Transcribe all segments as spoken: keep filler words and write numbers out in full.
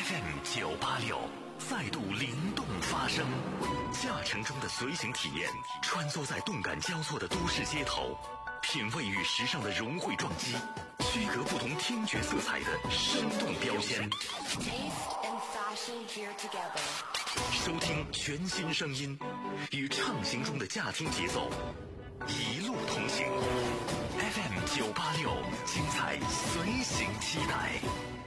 F M 九八六再度灵动发声，驾乘中的随行体验，穿梭在动感交错的都市街头，品味与时尚的融汇撞击，区隔不同听觉色彩的生动标签。收听全新声音，与畅行中的驾听节奏，一路同行。F M 九八六，精彩随行期待。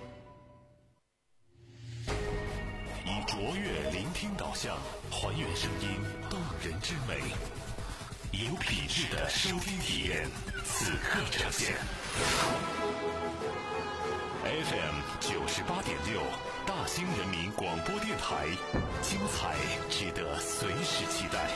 以卓越聆听导向，还原声音动人之美，以有品质的收听体验，此刻呈现。F M 九十八点六，大兴人民广播电台，精彩值得随时期待。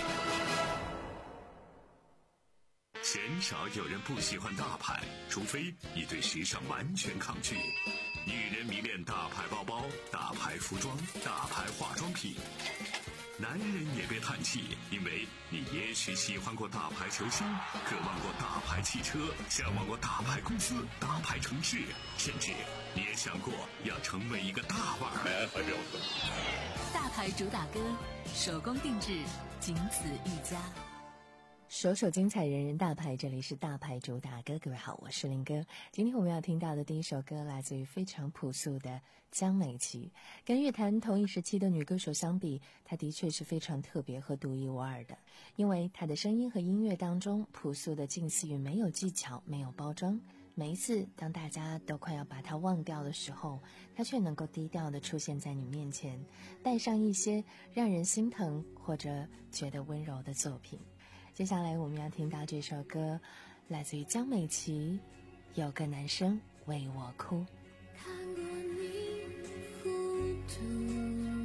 鲜少有人不喜欢大牌，除非你对时尚完全抗拒。女人迷恋大牌包包、大牌服装、大牌化妆品，男人也别叹气，因为你也许喜欢过大牌球星，渴望过大牌汽车，向往过大牌公司、大牌城市，甚至你也想过要成为一个大腕儿。 大牌主打歌，手工定制，仅此一家。 首首精彩，人人大牌，这里是大牌主打歌。各位好，我是林哥。今天我们要听到的第一首歌来自于非常朴素的江美琪。跟乐坛同一时期的女歌手相比，她的确是非常特别和独一无二的，因为她的声音和音乐当中朴素的近似于没有技巧，没有包装。每一次当大家都快要把她忘掉的时候，她却能够低调地出现在你面前，带上一些让人心疼或者觉得温柔的作品。接下来我们要听到这首歌，来自于江美琪，有个男生为我哭。 看过你糊涂，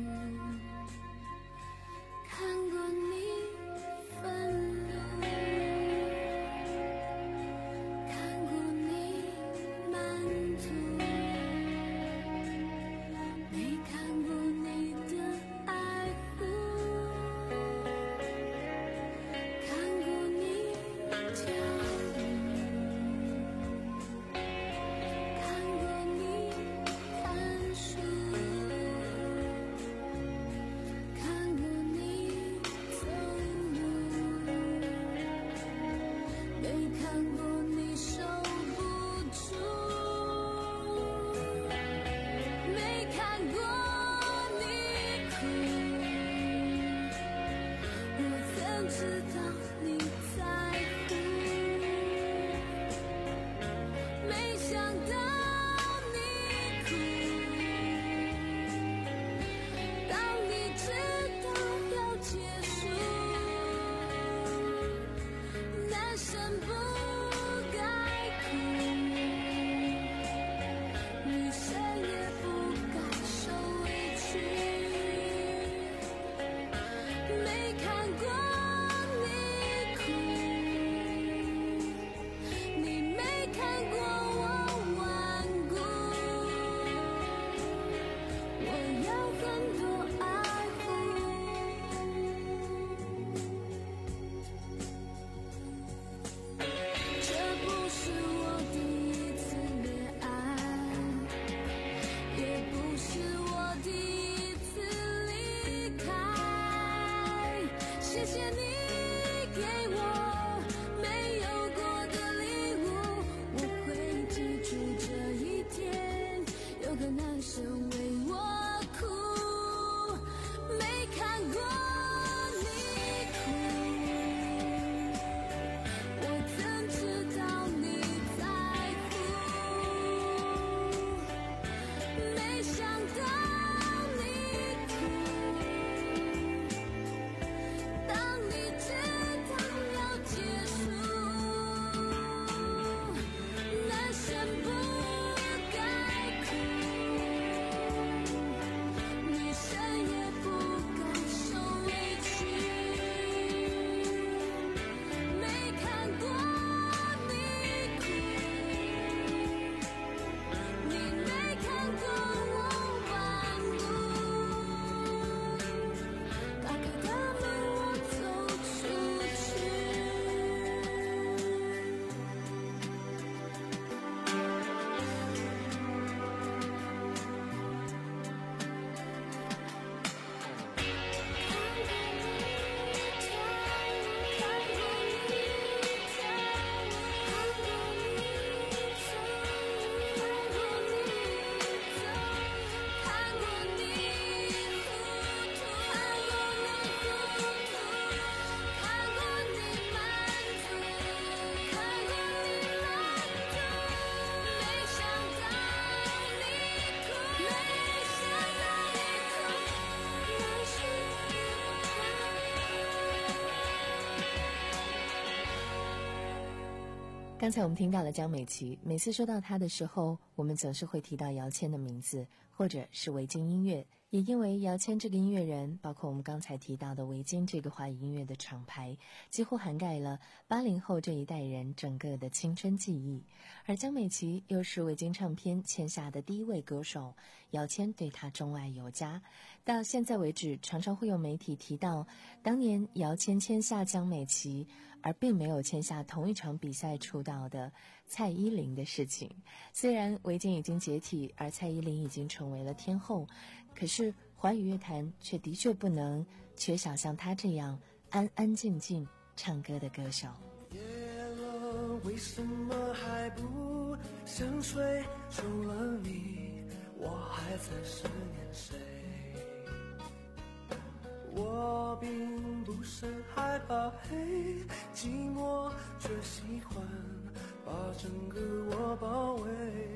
看过你愤怒，看过你满足，没看过你的爱护，看过你跳舞，看过你看书，看过你走路，没看过你守不住，没看过你哭，我怎知道你在乎，没想到你哭，当你知道要结束，男生不该哭，女生也不该受委屈，没看过你哭，你没看过我顽固，我有很多爱护。这不是我第一次恋爱，也不是我第一次离开，谢谢你给我没有过的礼物，我会记住这一天，有个男生为我哭，没看过你哭，我怎知道你在乎，没想到你哭，当你知道要结束，男生不该哭， 刚才我们听到了江美琪，每次说到她的时候，我们总是会提到姚谦的名字，或者是维京音乐。也因为姚谦这个音乐人，包括我们刚才提到的维京这个华语音乐的厂牌，几乎涵盖了八零后这一代人整个的青春记忆。而江美琪又是维京唱片签下的第一位歌手，姚谦对她钟爱有加。到现在为止，常常会有媒体提到，当年姚谦签下江美琪，而并没有签下同一场比赛出道的蔡依林的事情。虽然维京已经解体，而蔡依林已经成为了天后，可是华语乐坛却的确不能缺少像她这样安安静静唱歌的歌手。 夜了，为什么还不想睡？除了你，我还在思念谁？我并不是害怕黑寂寞，却喜欢把整个我包围。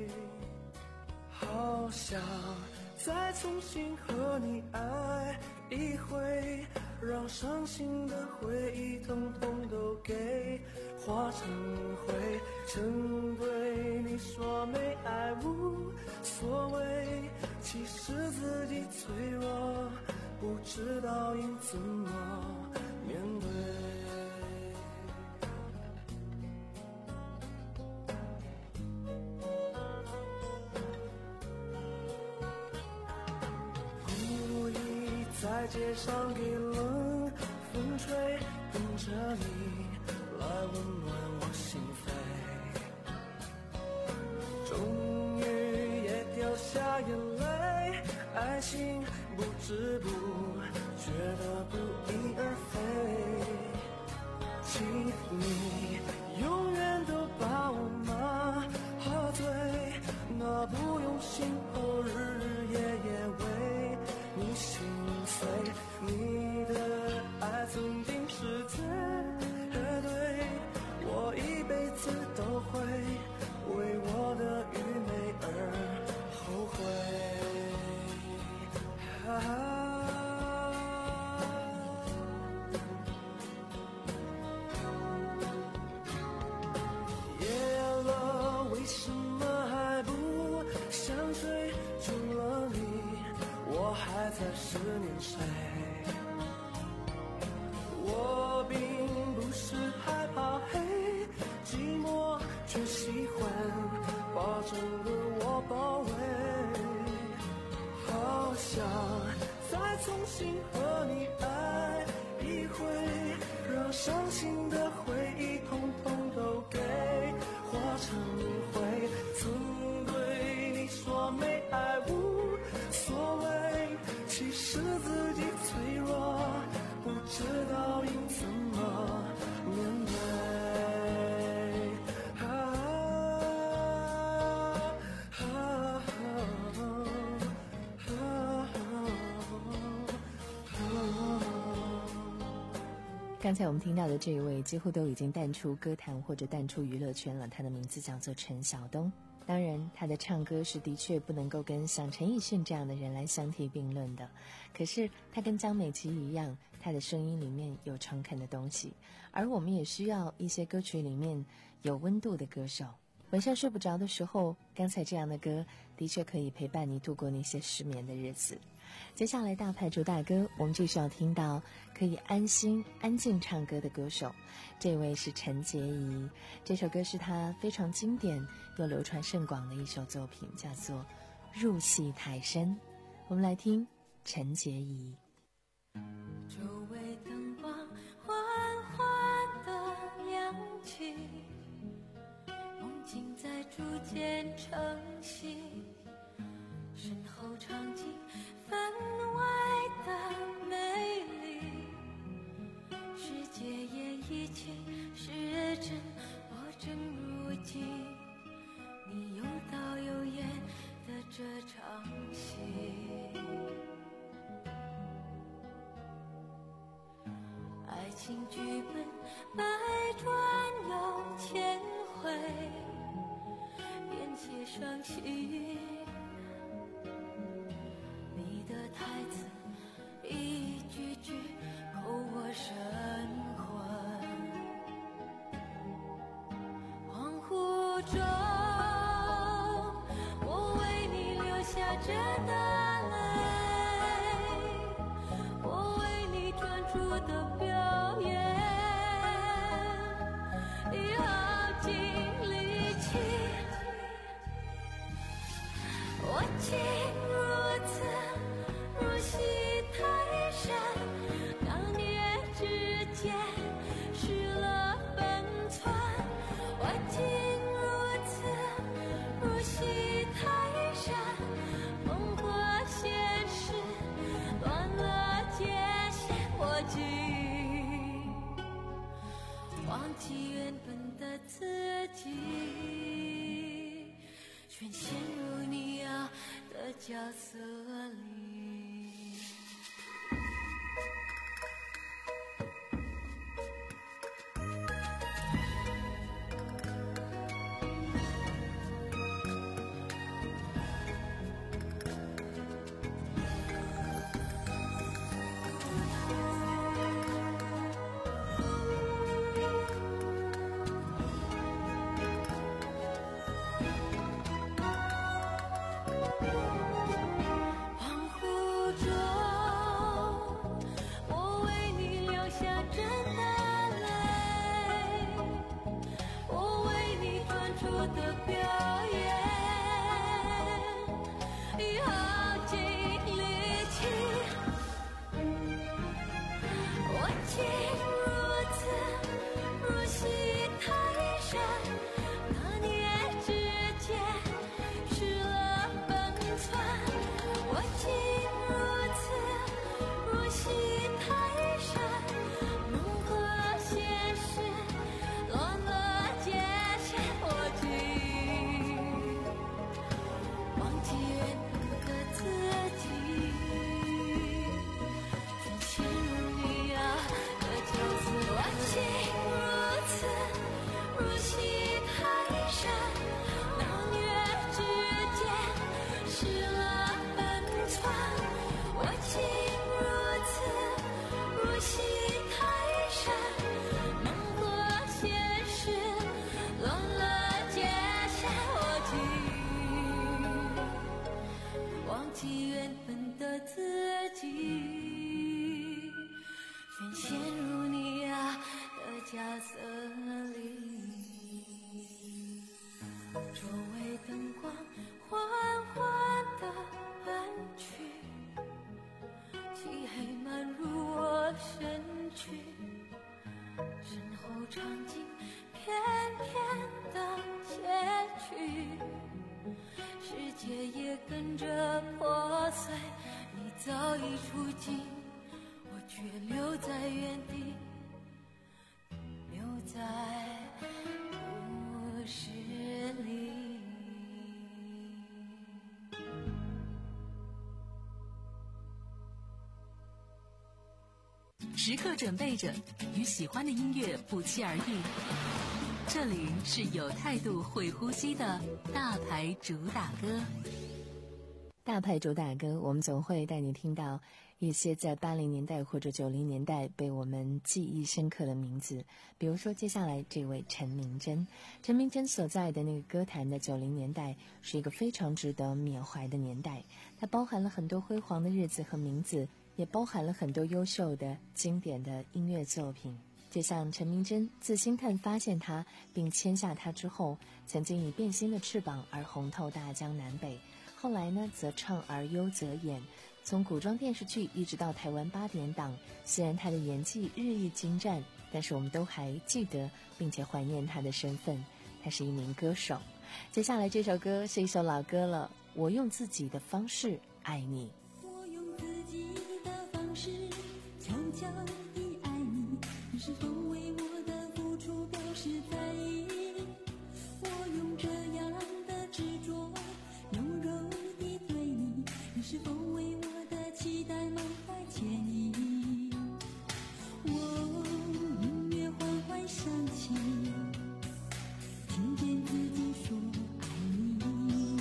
好想再重新和你爱一回，让伤心的回忆统统都给化成灰。曾对你说没爱无所谓，其实自己脆弱，不知道应怎么面对。故意在街上给冷风吹，等着你来温暖我心扉。终于也掉下眼泪，爱情不知不觉得不翼而飞。请你永远都把我麻醉，那不用心后日日夜夜为你心碎。你的爱曾经是绝对，我一辈子都会为我的愚昧而后悔。啊为什么还不想睡？除了你，我还在思念谁？我并不是害怕黑寂寞，却喜欢把整个我包围。好想再重新和你爱一回，让伤心的回忆统统都给化成灰。曾对你说没爱无所谓，其实自己脆弱，不知道应怎么面对。啊啊啊啊刚才我们听到的这一位几乎都已经淡出歌坛或者淡出娱乐圈了，他的名字叫做陈晓东。当然他的唱歌是的确不能够跟像陈奕迅这样的人来相提并论的，可是他跟江美琪一样，他的声音里面有诚恳的东西，而我们也需要一些歌曲里面有温度的歌手。晚上睡不着的时候，刚才这样的歌的确可以陪伴你度过那些失眠的日子。接下来大牌主打歌，我们继续要听到可以安心安静唱歌的歌手，这位是陈洁仪。这首歌是她非常经典又流传甚广的一首作品，叫做《入戏太深》。我们来听陈洁仪。 周围灯光缓缓地亮起，梦境在逐渐成型，身后场景分外的美丽，世界演绎起是真，我正如今你有导有演的这场戏。爱情剧本百转又千回，便写上戏韵，你的台词一句句扣我神魂。恍中，我为你流下真的泪，我为你专注的表演，已耗尽力气。我竟如此入戏太深，当年之间失了分寸。我竟如此入戏太深，梦和现实乱了界限。我竟忘记原本的自己，全陷入你要的角色里。恍惚中，我为你流下真的泪，我为你专注的表演，已耗尽力气。我竟如此入戏太深，那年之间失了分寸。我竟如此入戏太深，梦和现实乱了界限。我竟忘记原本的自己，全陷入你要的角色。我竟如此入戏太深，那年之间失了分寸。我竟如此入戏太深，梦和现实乱了界限。我竟忘记原本的自己，全陷入你要的角色里。周围灯光缓缓地暗去，漆黑漫入我身躯，身后场景片片的切去，世界也跟着破碎。你早已出境，我却留在原地，留在故事里。 时刻准备着，与喜欢的音乐不期而遇。这里是有态度、会呼吸的大牌主打歌。 大牌主打歌，我们总会带你听到一些在八零年代或者九零年代被我们记忆深刻的名字，比如说接下来这位陈明真。陈明真所在的那个歌坛的九零年代是一个非常值得缅怀的年代，它包含了很多辉煌的日子和名字，也包含了很多优秀的经典的音乐作品。就像陈明真自星探发现他并签下他之后，曾经以变心的翅膀而红透大江南北，后来呢则唱而优则演，从古装电视剧一直到台湾八点档，虽然他的演技日益精湛，但是我们都还记得并且怀念他的身份，他是一名歌手。接下来这首歌是一首老歌了，我用自己的方式爱你。 我用自己的方式悄悄地爱你，你是否为我的付出表示在意？我用这样的执着柔柔地对你，你是否为我的期待满怀歉意？我音乐缓缓响起，听见自己说爱你。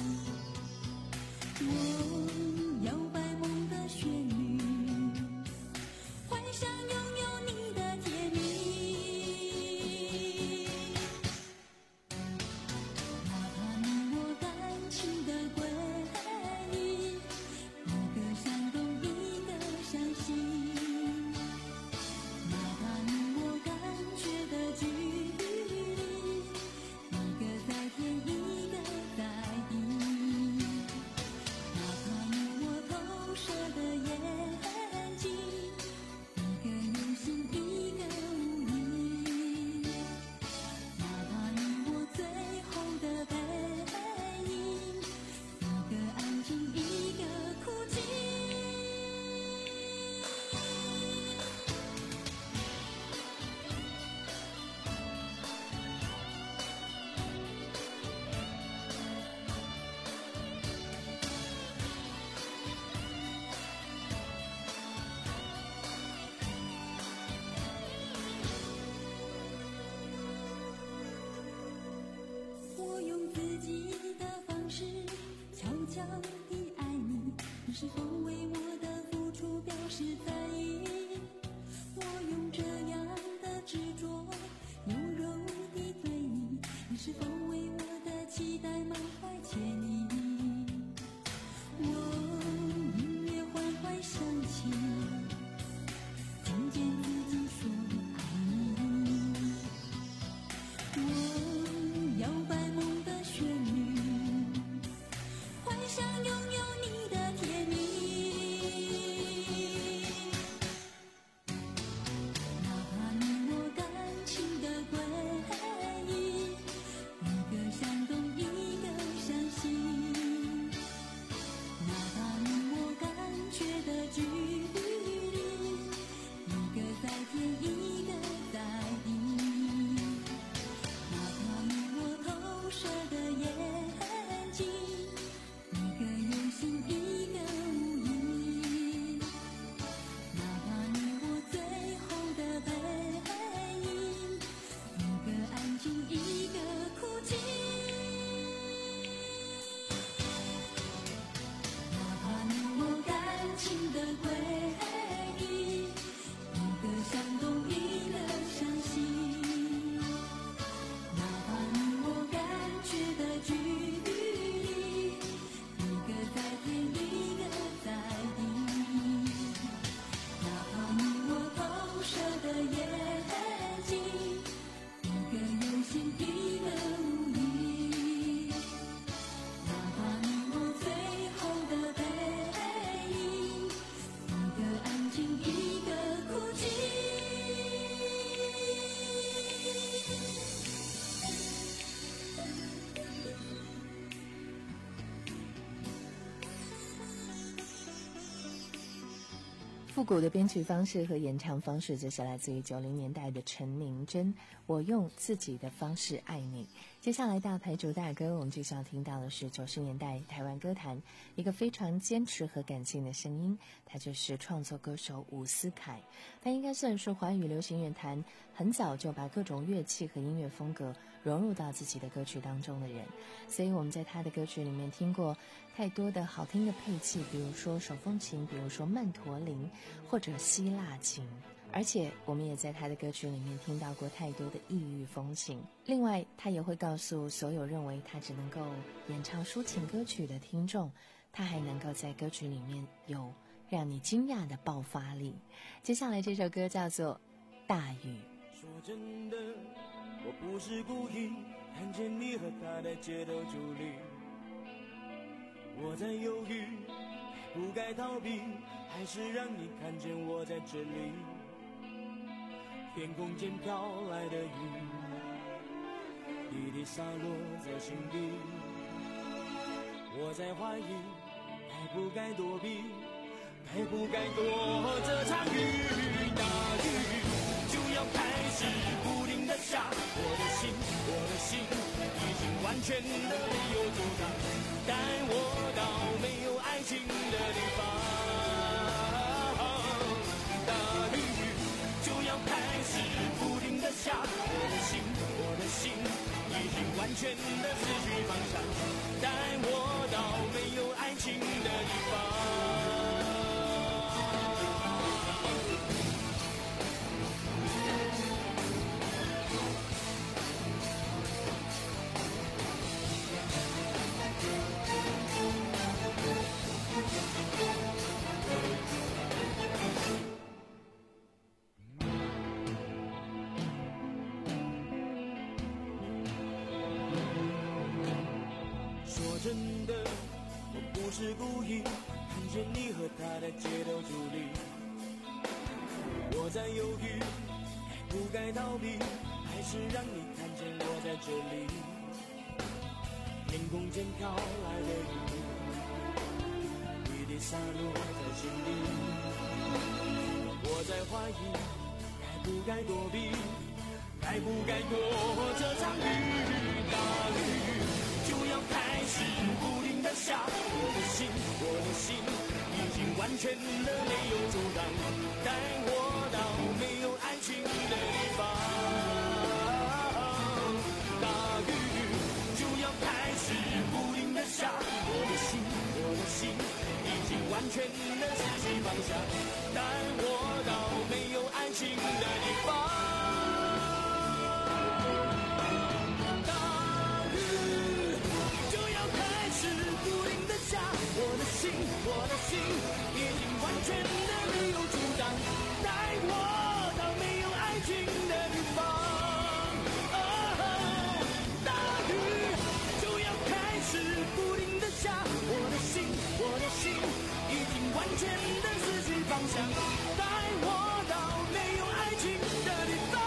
我摇摆梦的旋律，幻想拥有你的甜蜜。 你是否为我的付出表示在意？我用这样的执着优柔的对你，你是否为我的期待满怀歉意？我音乐缓缓响起，听见自己说爱你。我摇摆梦的旋律，幻想拥有你的甜蜜。哪怕你我感情的轨迹，一个向东，一个向西。哪怕你我感觉的距离，一个在天，一个在地。哪怕你我投射的眼睛，一个有心，一个无意。哪怕你我最后的背影，一个安静，一个哭泣。哪怕你我感情的轨迹，一个向东，一个向西。哪怕你我感觉的距离，一个在天，一个在地。哪怕你我投射的眼睛，一个有心，一个无意。哪怕你我最后的背影，一个安静，一个哭泣。 复古的编曲方式和演唱方式，这是来自于九零年代的陈宁真。我用自己的方式爱你。接下来大牌主打歌，我们就要听到的是九十年代台湾歌坛一个非常坚持和感性的声音，他就是创作歌手伍思凯。他应该算是华语流行乐坛很早就把各种乐器和音乐风格融入到自己的歌曲当中的人，所以我们在他的歌曲里面听过太多的好听的配器，比如说手风琴，比如说曼陀林，或者希腊琴。而且我们也在他的歌曲里面听到过太多的异域风情。另外他也会告诉所有认为他只能够演唱抒情歌曲的听众，他还能够在歌曲里面有让你惊讶的爆发力。接下来这首歌叫做大雨。 说真的，我不是故意看见你和他的街头助力，我在犹豫该不该逃避，还是让你看见我在这里。天空间飘来的雨，滴滴洒落在心底，我在怀疑该不该躲避，该不该躲这场雨。大雨就要开始不停地下，我的心，我的心已经完全的没有阻挡，带我到没有爱情的地方。大雨就要开始不停地下，我的心，我的心已经完全的失去方向，带我到没有爱情的地方。说真的，我不是故意看见你和他的街头助力，我在犹豫该不该逃避，还是让你看见我在这里。天空间飘来的雨，滴滴洒落在心底，我在怀疑该不该躲避，该不该躲这场雨。大雨就要开始不停地下，我的心，我的心已经完全的没有阻挡，带我到没有爱情的地方。大雨就要开始不停地下，我的心，我的心已经完全的自己方向，带我到没有爱情的地方。大雨就要开始不停的下，我的心，我的心已经完全的没有阻挡，带我到没有爱情的地方。哦，大雨就要开始不停的下，我的心，我的心已经完全的失去方向，带我到没有爱情的地方。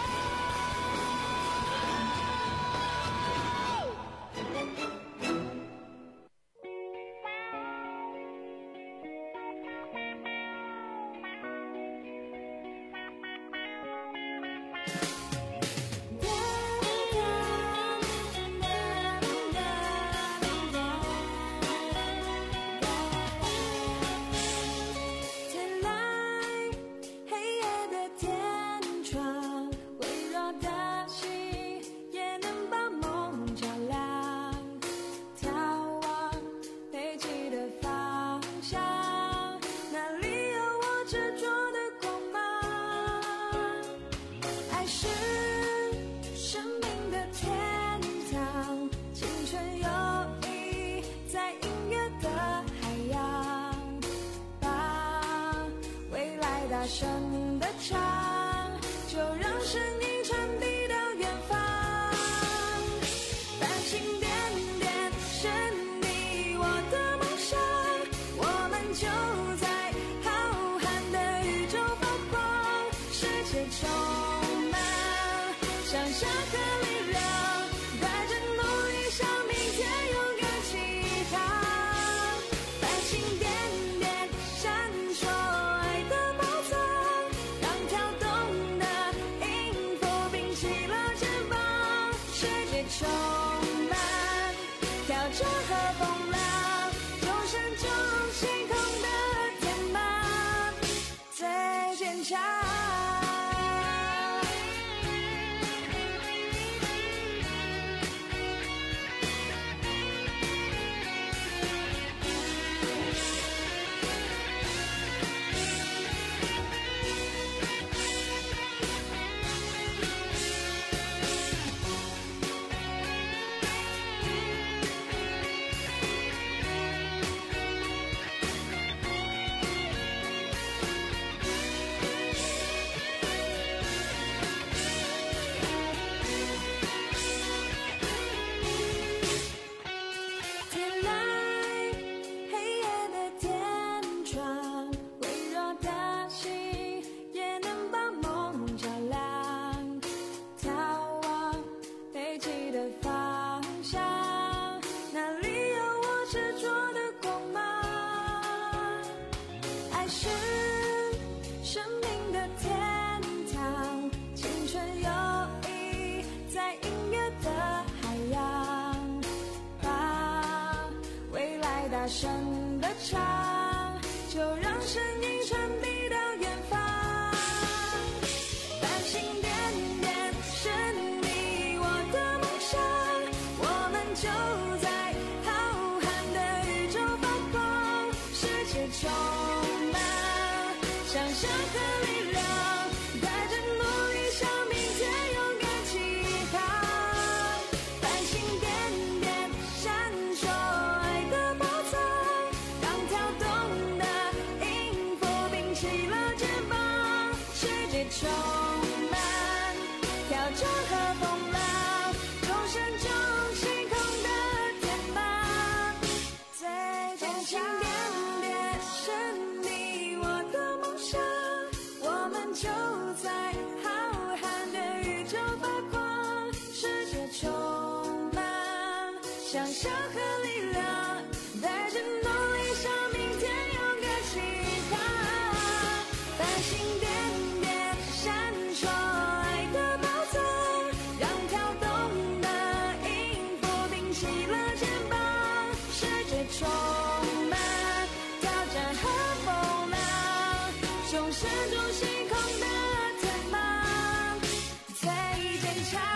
天来，黑夜的天窗，微弱的心也能把梦照亮。眺望飞起的方向，那里有我执着的光芒。爱是生命的天堂，青春游弋在音乐的海洋，把未来大声的唱，就让声音传递到远方。繁星点点是你我的梦想，我们就在浩瀚的宇宙发光，世界充满想象和力量，带着努力向明天勇敢起航。繁星点点闪烁爱的宝藏，让跳动的音符并起了肩膀，世界充满挑战和风浪，众神中星空的天马最坚强。天来，黑夜的天窗，微弱的心也能把梦照亮。眺望飞起的方向，那里有我执着的光芒。爱是生命的天堂，青春游弋在音乐的海洋，把未来大声的唱，就让声音传递到远方。繁星点点是你我的梦想，我们就在浩瀚的宇宙发光，世界充满想象和力量，带着努力向明天勇敢起航。繁星点点闪烁爱的宝藏，让跳动的音符并起了肩膀，世界充满挑战和风浪，众神中星空的天马最坚强。点点是你我的梦想，我们就在浩瀚的宇宙发光，世界充满想象和力量，带着努力向明天勇敢起航。繁星点点闪烁爱的宝藏，让跳动的音符并起了肩膀，世界充满挑战和风浪，众神中星空的天马最坚强。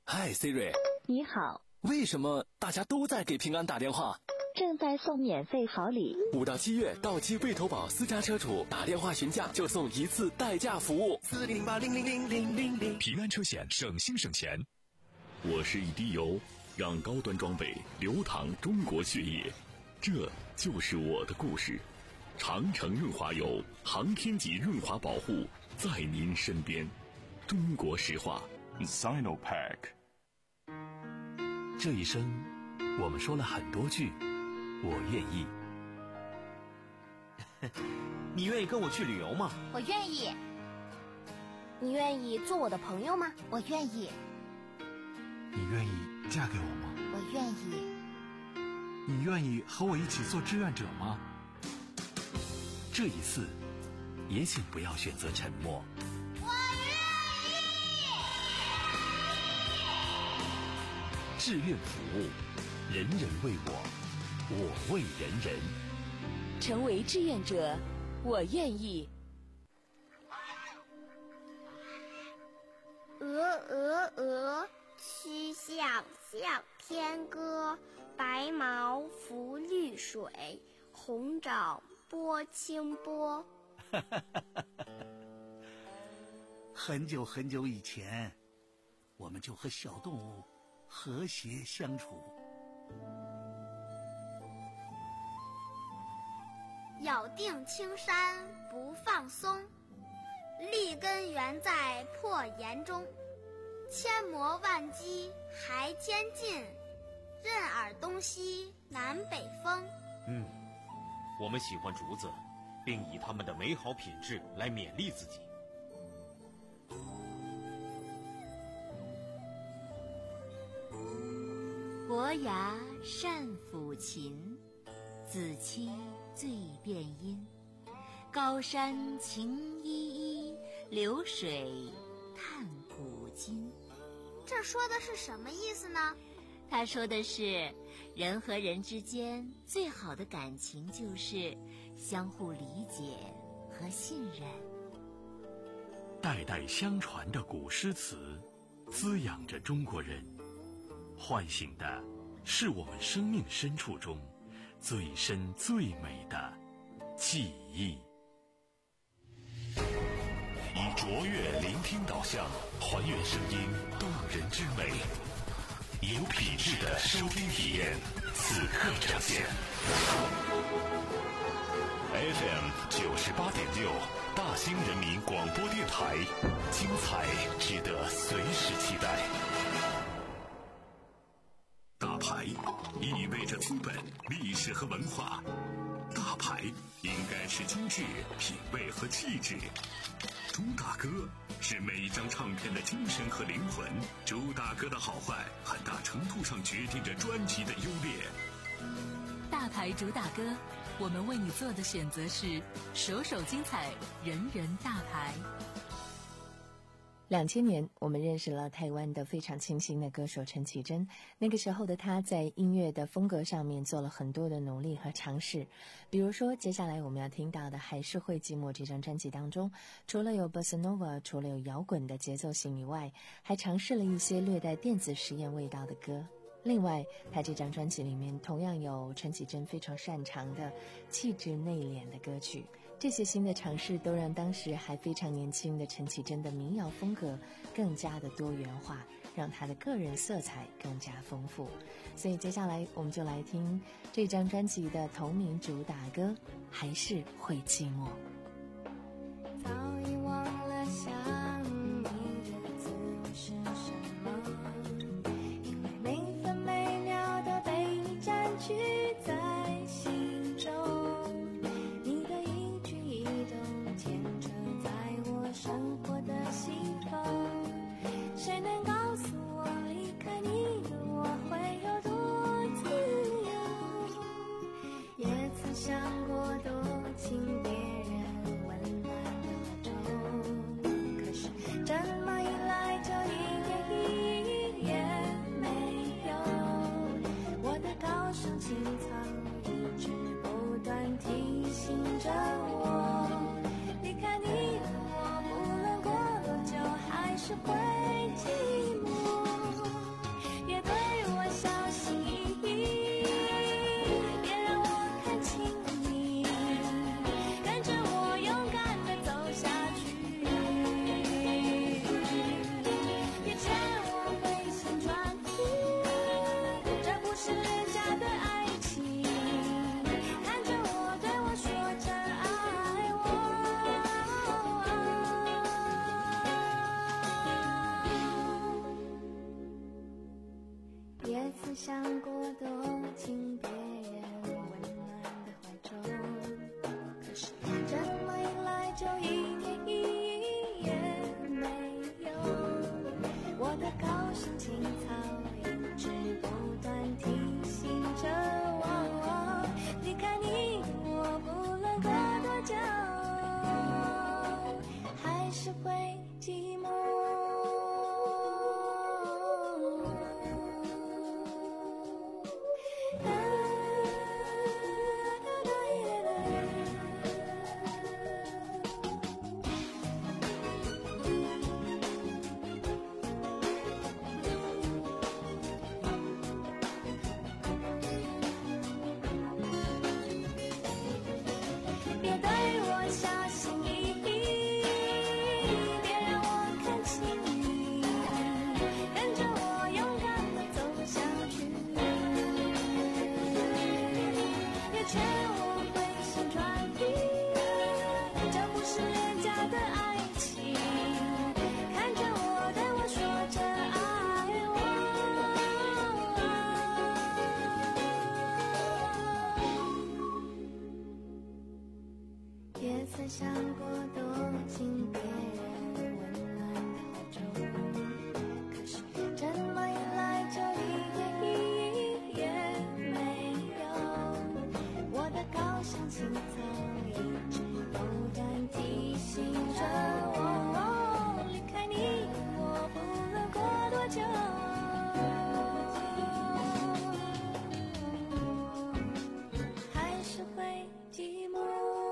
嗨 Siri， 你好。 为什么大家都在给平安打电话？ 正在送免费好礼， 五到七月到期未投保私家车主打电话询价就送一次代驾服务。 四零八零零零零零零， 平安车险省心省钱。我是一滴油，让高端装备流淌中国血液，这就是我的故事。长城润滑油，航天级润滑保护，在您身边。中国石化 Sinopack。 这一生我们说了很多句我愿意。 你愿意跟我去旅游吗？ 我愿意。你愿意做我的朋友吗？我愿意。 你愿意嫁给我吗？ 我愿意。 你愿意和我一起做志愿者吗？ 这一次也请不要选择沉默。 我愿意。 志愿服务，人人为我，我为人人。 成为志愿者，我愿意。 鹅鹅鹅，曲项向天歌。白毛浮绿水，红掌拨清波。 很久很久以前，我们就和小动物和谐相处。 咬定青山不放松，立根原在破岩中。千磨万击还坚劲，任尔东西南北风。 嗯，我们喜欢竹子，并以它们的美好品质来勉励自己。 伯牙善抚琴，子期最辨音。高山晴依依，流水叹古今。 这说的是什么意思呢？ 他说的是，人和人之间最好的感情就是相互理解和信任。 代代相传的古诗词，滋养着中国人，唤醒的是我们生命深处中最深最美的记忆。 以卓越聆听导向，还原声音动人之美，有品质的收听体验，此刻呈现。F M 九十八点六，大兴人民广播电台，精彩值得随时期待。大牌意味着资本、历史和文化，大牌应该是精致、品味和气质。朱大哥是每一张唱片的精神和灵魂，朱大哥的好坏很大程度上决定着专辑的优劣。 大牌主打歌，我们为你做的选择是首首精彩，人人大牌。 两千年，我们认识了台湾的非常清新的歌手陈绮贞。那个时候的她在音乐的风格上面做了很多的努力和尝试，比如说接下来我们要听到的《还是会寂寞》这张专辑当中，除了有 Bossa Nova， 除了有摇滚的节奏型以外，还尝试了一些略带电子实验味道的歌。另外，他这张专辑里面同样有陈绮贞非常擅长的气质内敛的歌曲。这些新的尝试都让当时还非常年轻的陈绮贞的民谣风格更加的多元化，让她的个人色彩更加丰富。所以接下来我们就来听这张专辑的同名主打歌《还是会寂寞》。 早已忘了想你的滋味是什么，因为每分每秒都被你占据在心中，你的一举一动牵扯在我生活的西风，谁能告诉我离开你的我会有多自由，也曾想过多情别人也曾想过躲进别人温暖的怀中，可是这么一来就一点意义也没有。我的高尚情操一直不断提醒着我，离开你我不论过多久，还是会寂寞。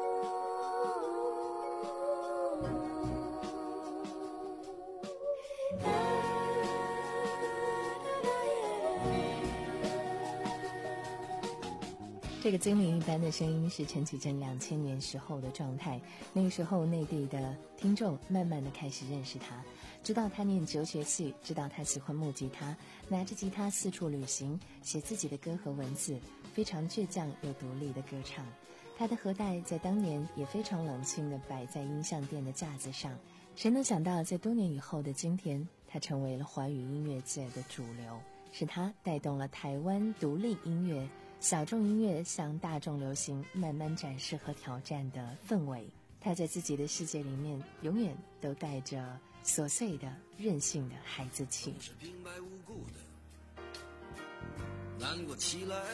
这个精灵一般的声音是陈绮贞两千年时候的状态。那个时候内地的听众慢慢的开始认识她，知道她念哲学系，知道她喜欢木吉他，拿着吉他四处旅行，写自己的歌和文字，非常倔强又独立的歌唱。她的盒带在当年也非常冷清的摆在音像店的架子上，谁能想到在多年以后的今天，她成为了华语音乐界的主流，是她带动了台湾独立音乐小众音乐向大众流行慢慢展示和挑战的氛围。他在自己的世界里面永远都带着琐碎的任性的孩子气， 是平白无故的难过起来，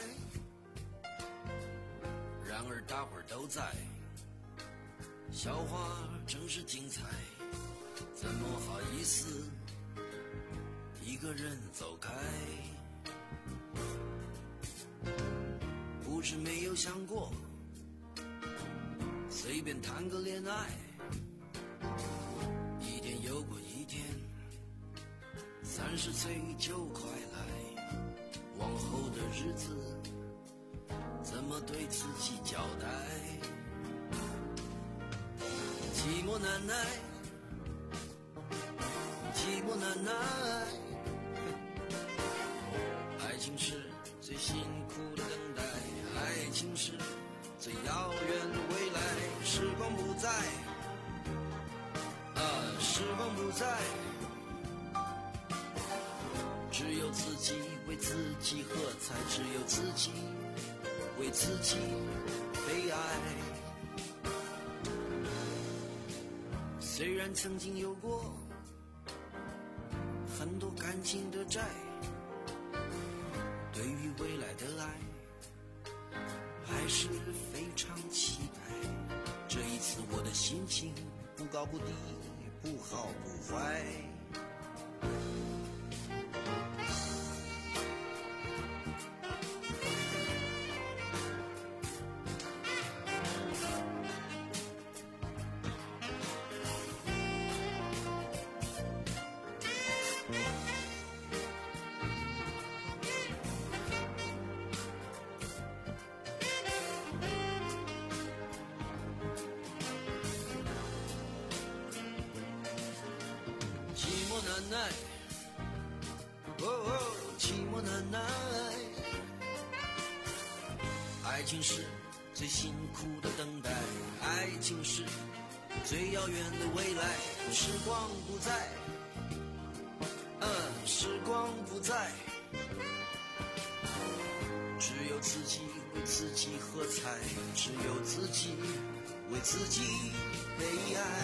然而大伙儿都在，笑话正是精彩，怎么好意思一个人走开，不是没有想过随便谈个恋爱，一天又过一天，三十岁就快来，往后的日子怎么对自己交代，寂寞难耐，寂寞难耐，爱情是最辛苦的等待，爱情是最遥远的未来，时光不在，啊，时光不在，只有自己为自己喝彩，只有自己为自己悲哀。虽然曾经有过很多感情的债，对于未来的爱还是非常期待，这一次我的心情不高不低，不好不坏，难耐，哦哦，寂寞难耐，爱情是最辛苦的等待，爱情是最遥远的未来，时光不在，嗯，时光不在，只有自己为自己喝彩，只有自己为自己悲哀。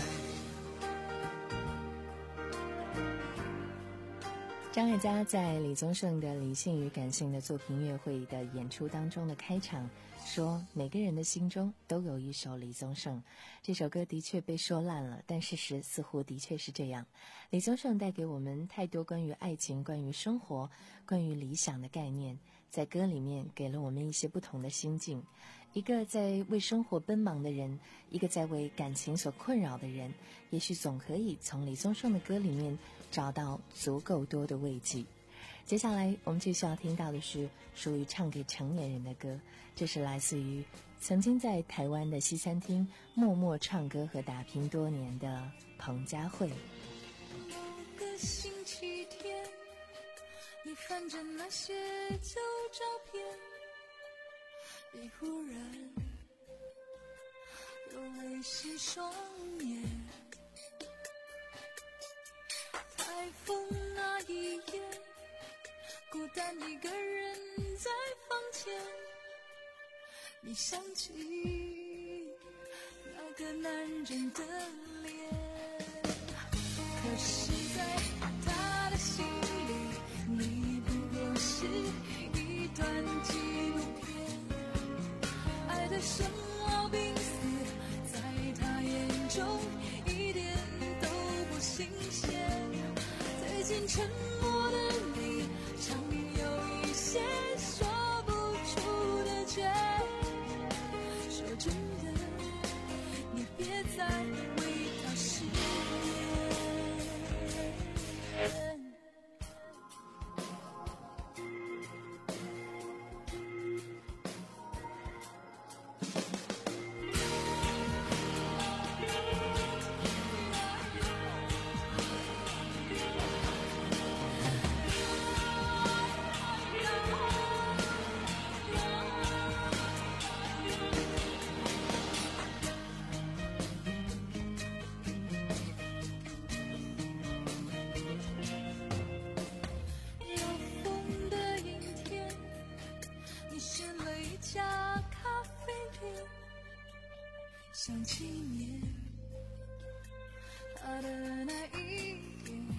张艾嘉在李宗盛的理性与感性的作品音乐会的演出当中的开场说，每个人的心中都有一首李宗盛。这首歌的确被说烂了，但事实似乎的确是这样。李宗盛带给我们太多关于爱情、关于生活、关于理想的概念，在歌里面给了我们一些不同的心境。一个在为生活奔忙的人，一个在为感情所困扰的人，也许总可以从李宗盛的歌里面找到足够多的慰藉。接下来我们继续要听到的是属于唱给成年人的歌，这是来自于曾经在台湾的西餐厅默默唱歌和打拼多年的彭佳慧。 某个星期天，你翻着那些旧照片，你忽然有泪湿双眼，台风那一夜，孤单一个人在房间，你想起那个想纪念他的那一天，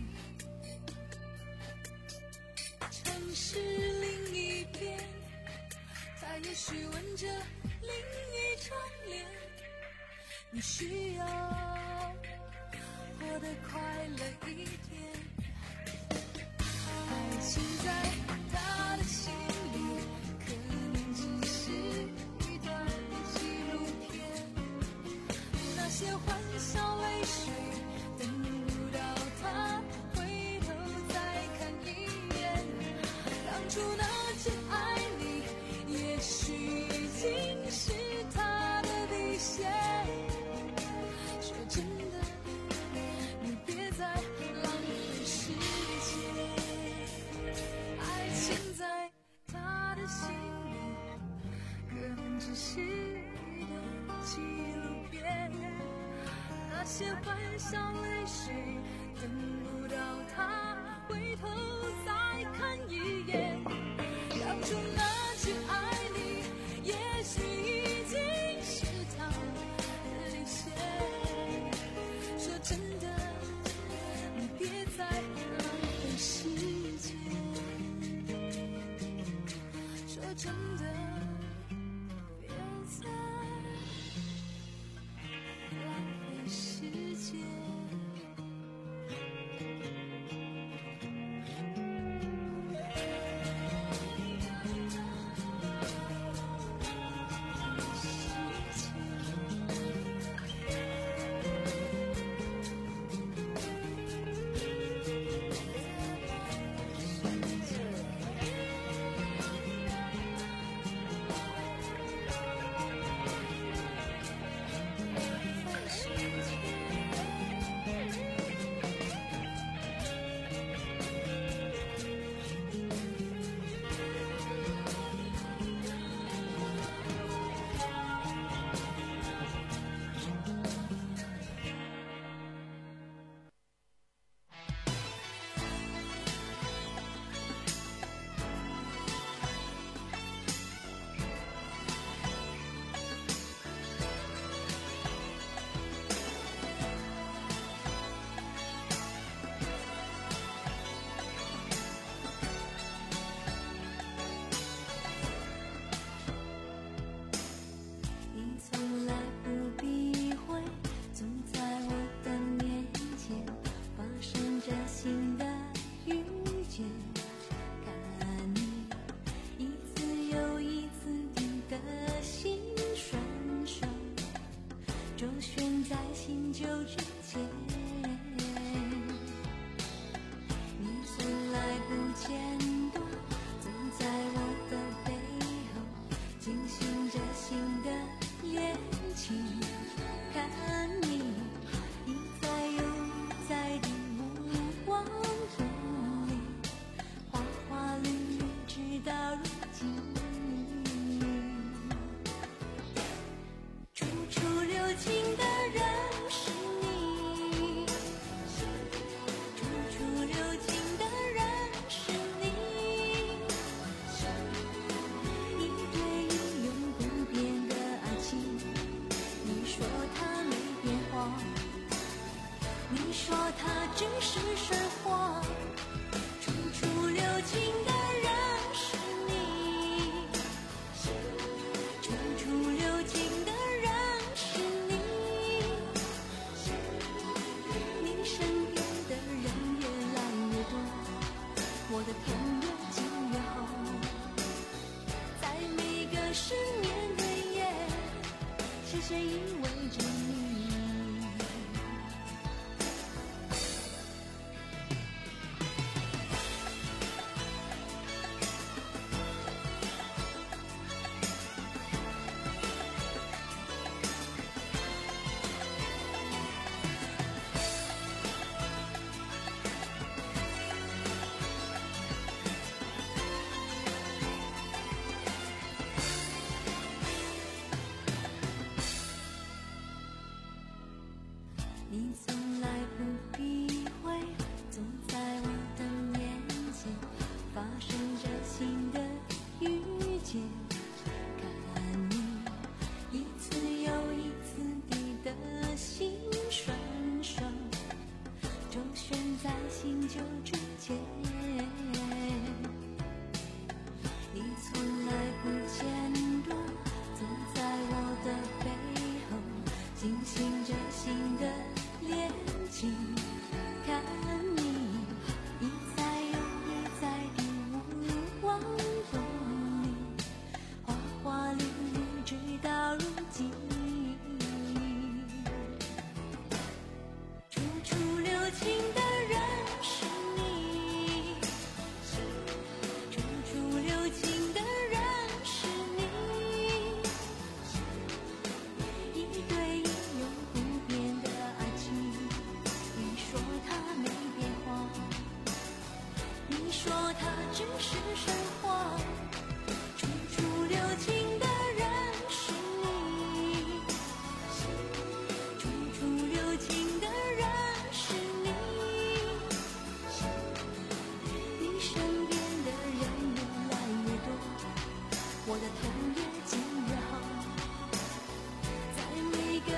城市另一边，他也许吻着另一张脸。你需要活得快乐一点，爱情在他的心里可能只是一段纪录片，那些欢笑泪水等不到他回头再看一眼，当初那句爱你也许已经是他的底线。说真的，你别再浪费时间，爱情在他的心里可能只是一段纪录片，那些欢笑泪水等不到他回头再看一眼，当初那句爱你也许已经是他的底线。说真的，你别再浪费时间，说真的，别再浪费时间。你从来不避讳，总在我的面前发生着新的遇见，看你一次又一次地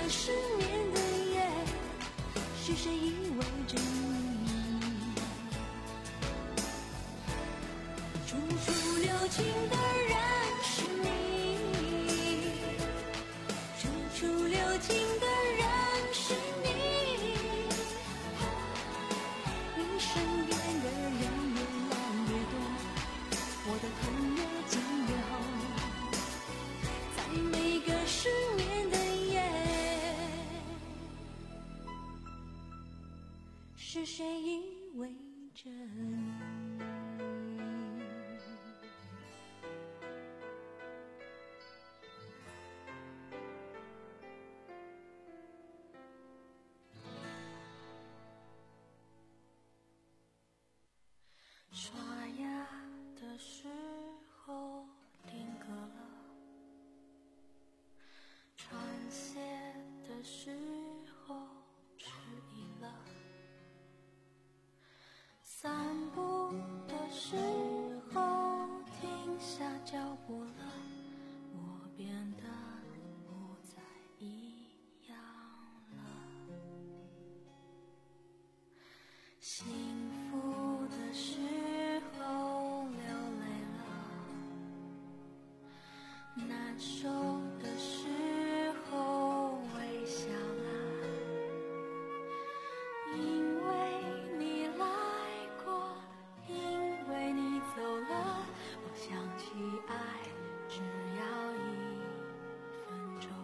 失眠的夜，是谁依偎着你？处处留情的人是你，处处留情的人是你，你身边的人越来越多，我的痛越紧越厚，在每个失眠的夜，是谁依偎着你？刷牙的时候定格了，穿鞋的时候迟疑了，散步的时候停下脚步了，我变得不再一样了。幸福的时候流泪了，难受的时候微笑了，因为你来过，因为你走了，我想起爱只要一分钟，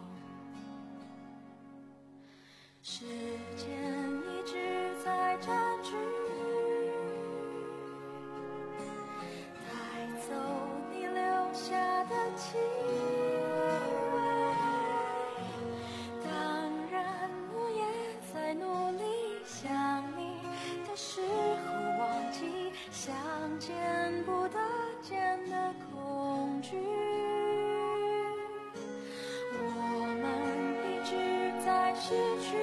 时间一直在占据，带走你留下的气味，当然我也在努力想你的时候忘记，想见不得见的恐惧，我们一直在失去，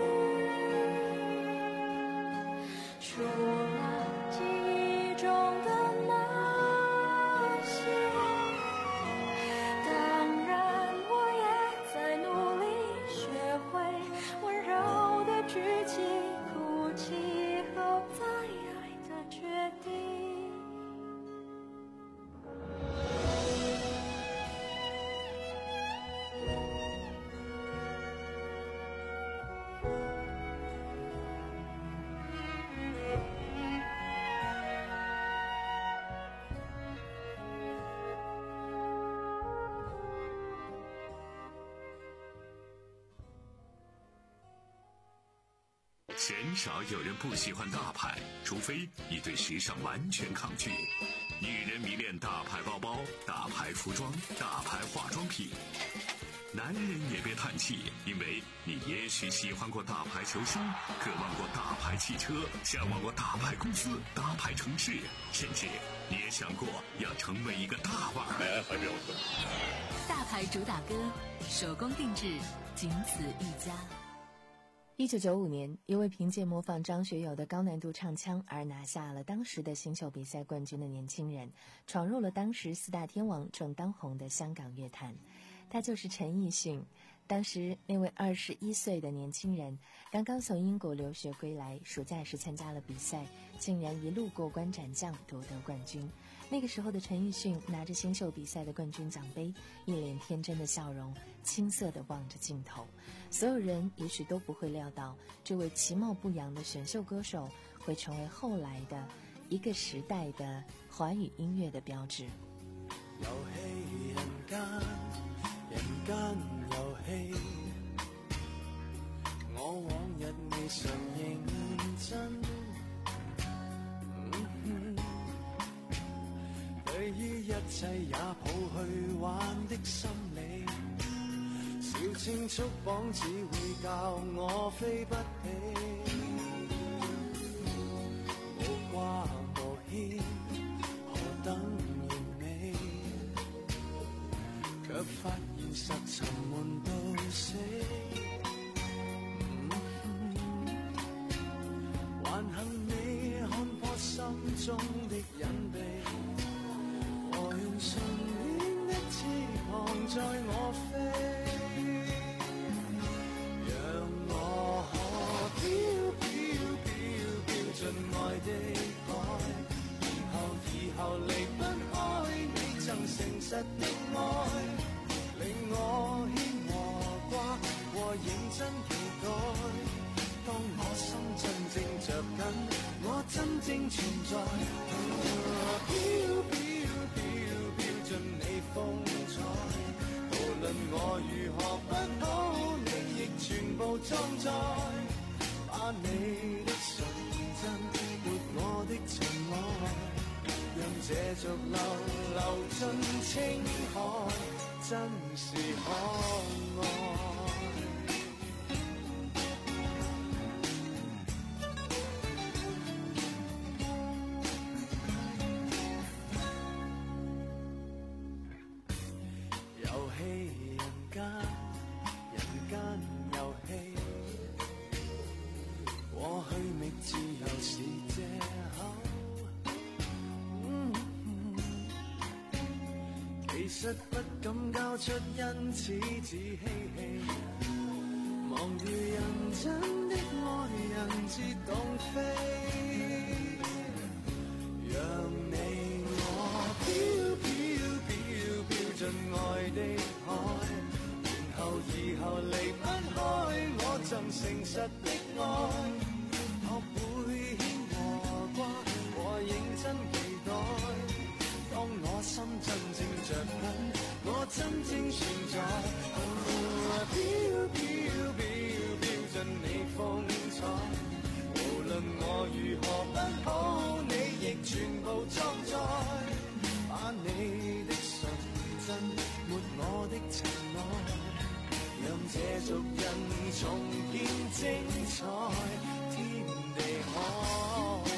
除了记忆中的那些，当然我也在努力学会温柔的举起哭泣后再爱的决定。 鲜少有人不喜欢大牌，除非你对时尚完全抗拒。女人迷恋大牌包包、大牌服装、大牌化妆品。男人也别叹气，因为你也许喜欢过大牌球星，渴望过大牌汽车，向往过大牌公司、大牌城市，甚至你也想过要成为一个大腕儿。还没有错。 大牌主打歌，手工定制，仅此一家。 一九九五年，一位凭借模仿张学友的高难度唱腔而拿下了当时的新秀比赛冠军的年轻人，闯入了当时四大天王正当红的香港乐坛。他就是陈奕迅。当时那位二十一岁的年轻人刚刚从英国留学归来，暑假时参加了比赛，竟然一路过关斩将夺得冠军。那个时候的陈奕迅拿着新秀比赛的冠军奖杯，一脸天真的笑容，青涩地望着镜头。所有人也许都不会料到，这位其貌不扬的选秀歌手会成为后来的一个时代的华语音乐的标志。 遊戲人間，人間遊戲，我往日未曾認真，嗯、對於一切也抱去玩的心理，小青束綁只會教我飛不起，無掛無牽，何等卻發現實沉悶到死，還幸你看破心中的隱秘，和用信念的翅膀載我飛， 的愛，令我牽和掛和認真期待。當我心真正着緊，我真正存在。飄飄飄飄進你風采，無論我如何不好，你亦全部裝載。把你的純真抹我的情愛，讓這逐流流進青海，真是可愛。其實不敢交出因此自欺欺，忙如人真的愛人自動飛，讓你我飄飄飄飄進愛的海，然後以後離不開我曾誠實的愛，學會牽和掛和認真期待。當我心真正着緊，我真正存在。飄飄飄飄進你風采，無論我如何不好，你亦全部裝載。把你的純真抹我的情愛，讓這族人重見精彩，天地可。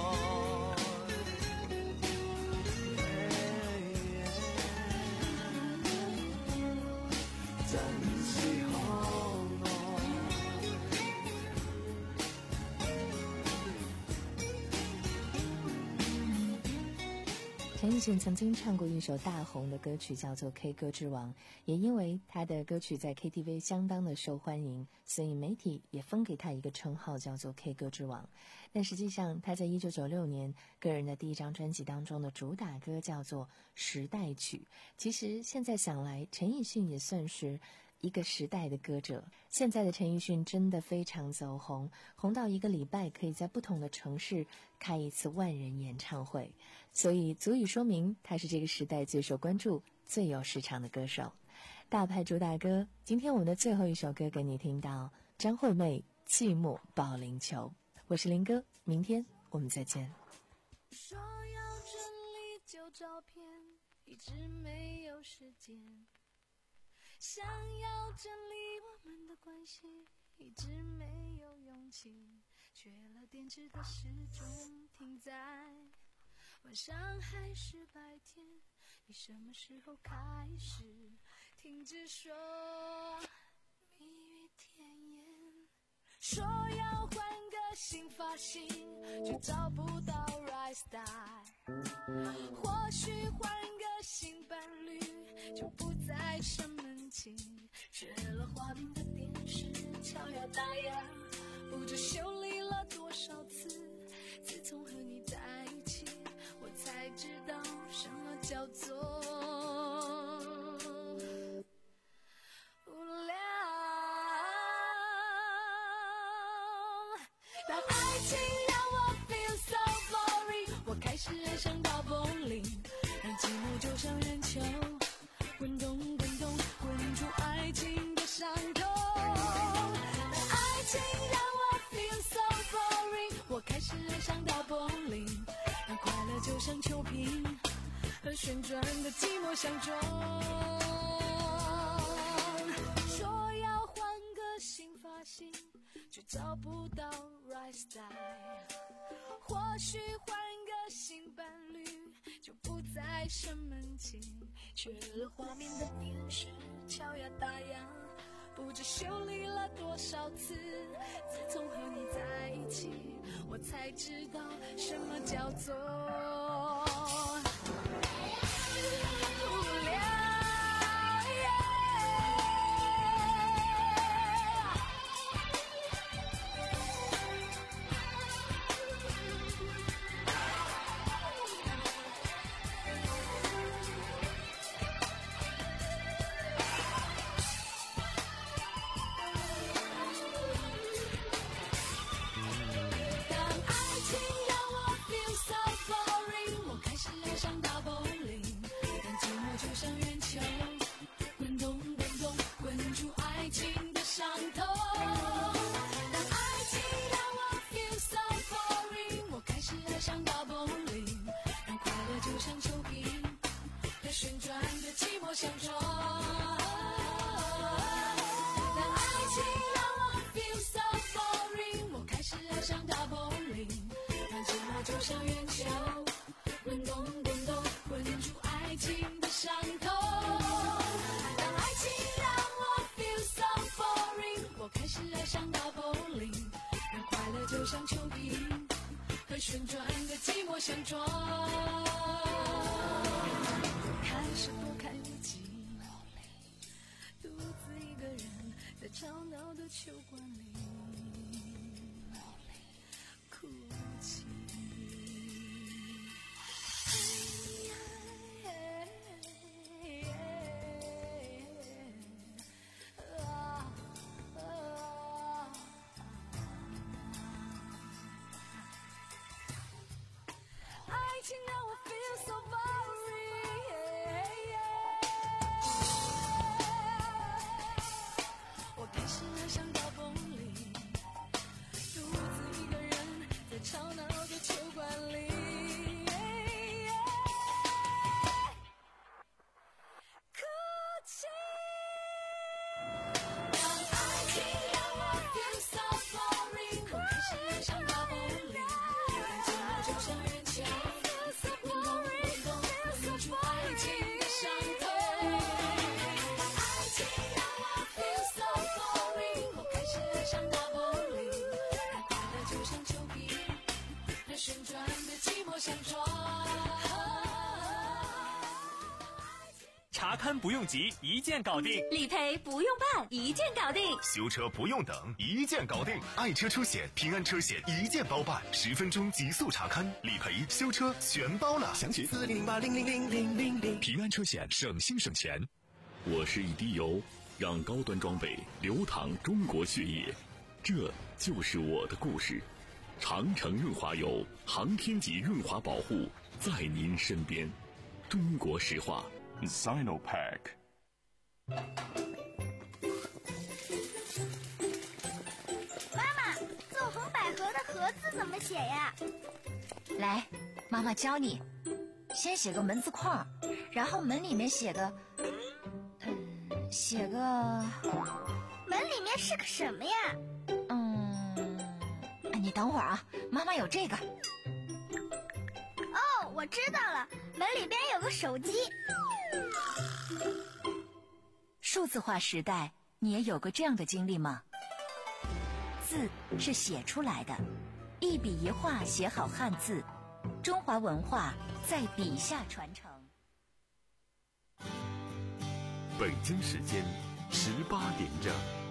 陈奕迅曾经唱过一首大红的歌曲，叫做《K 歌之王》，也因为他的歌曲在 K T V 相当的受欢迎，所以媒体也封给他一个称号，叫做 K 歌之王。但实际上，他在一九九六年个人的第一张专辑当中的主打歌叫做《时代曲》。其实现在想来，陈奕迅也算是一个时代的歌者。现在的陈奕迅真的非常走红，红到一个礼拜可以在不同的城市开一次万人演唱会，所以足以说明他是这个时代最受关注、最有市场的歌手。大牌主打歌，今天我们的最后一首歌给你听到张惠妹《寂寞保龄球》。我是林哥，明天我们再见。 说要整理旧照片，一直没有时间，想要整理我们的关系，一直没有勇气，缺了电池的时钟停在晚上还是白天，你什么时候开始停止说蜜语甜言，说要换个新发型，却找不到 right style， 或许换个新伴侣就不再生闷气，缺了画面的电视敲呀打呀，不知修理了多少次，自从和你在一起，我才知道什么叫做无聊。当爱情让我 feel so boring， 我开始爱上打保龄，让寂寞就像人球滚动滚动，滚出爱情的伤痛。当爱情让我 feel so boring， 我开始爱上打保龄，让快乐就像球瓶和旋转的寂寞相撞。说要换个新发型，却找不到 right style， 或许换个新伴侣就不再生闷气，缺了画面的电视敲呀打呀，不知修理了多少次，自从和你在一起，我才知道什么叫做无聊。 就像丘比和旋转的寂寞相撞，开始多看日记，独自一个人在吵闹的球馆里哭泣。爱情让我 feel so boring， 我开始爱上到崩溃，独自一个人在吵闹的球馆里哭泣。当爱情让我 feel so boring， 我开始爱上到崩溃，寂寞就像人墙。 查勘不用急，一键搞定； 理赔不用办，一键搞定； 修车不用等，一键搞定。爱车车险、平安车险一键包办，十分钟极速查勘、理赔、修车全包了。详询四零零八零零零零零零。平安车险，省心省钱。 我是一滴油，让高端装备流淌中国血液，这就是我的故事。长城润滑油，航天级润滑保护，在您身边。中国石化 Sinopec。 妈妈，纵横捭阖的阖字怎么写呀？ 来，妈妈教你。先写个门字框，然后门里面写个嗯写个门里面是个什么呀？ 嗯你等会儿啊，妈妈有这个。 哦，我知道了，门里边有个手机。 数字化时代，你也有过这样的经历吗？字是写出来的，一笔一画写好汉字，中华文化在笔下传承。 北京时间十八点整。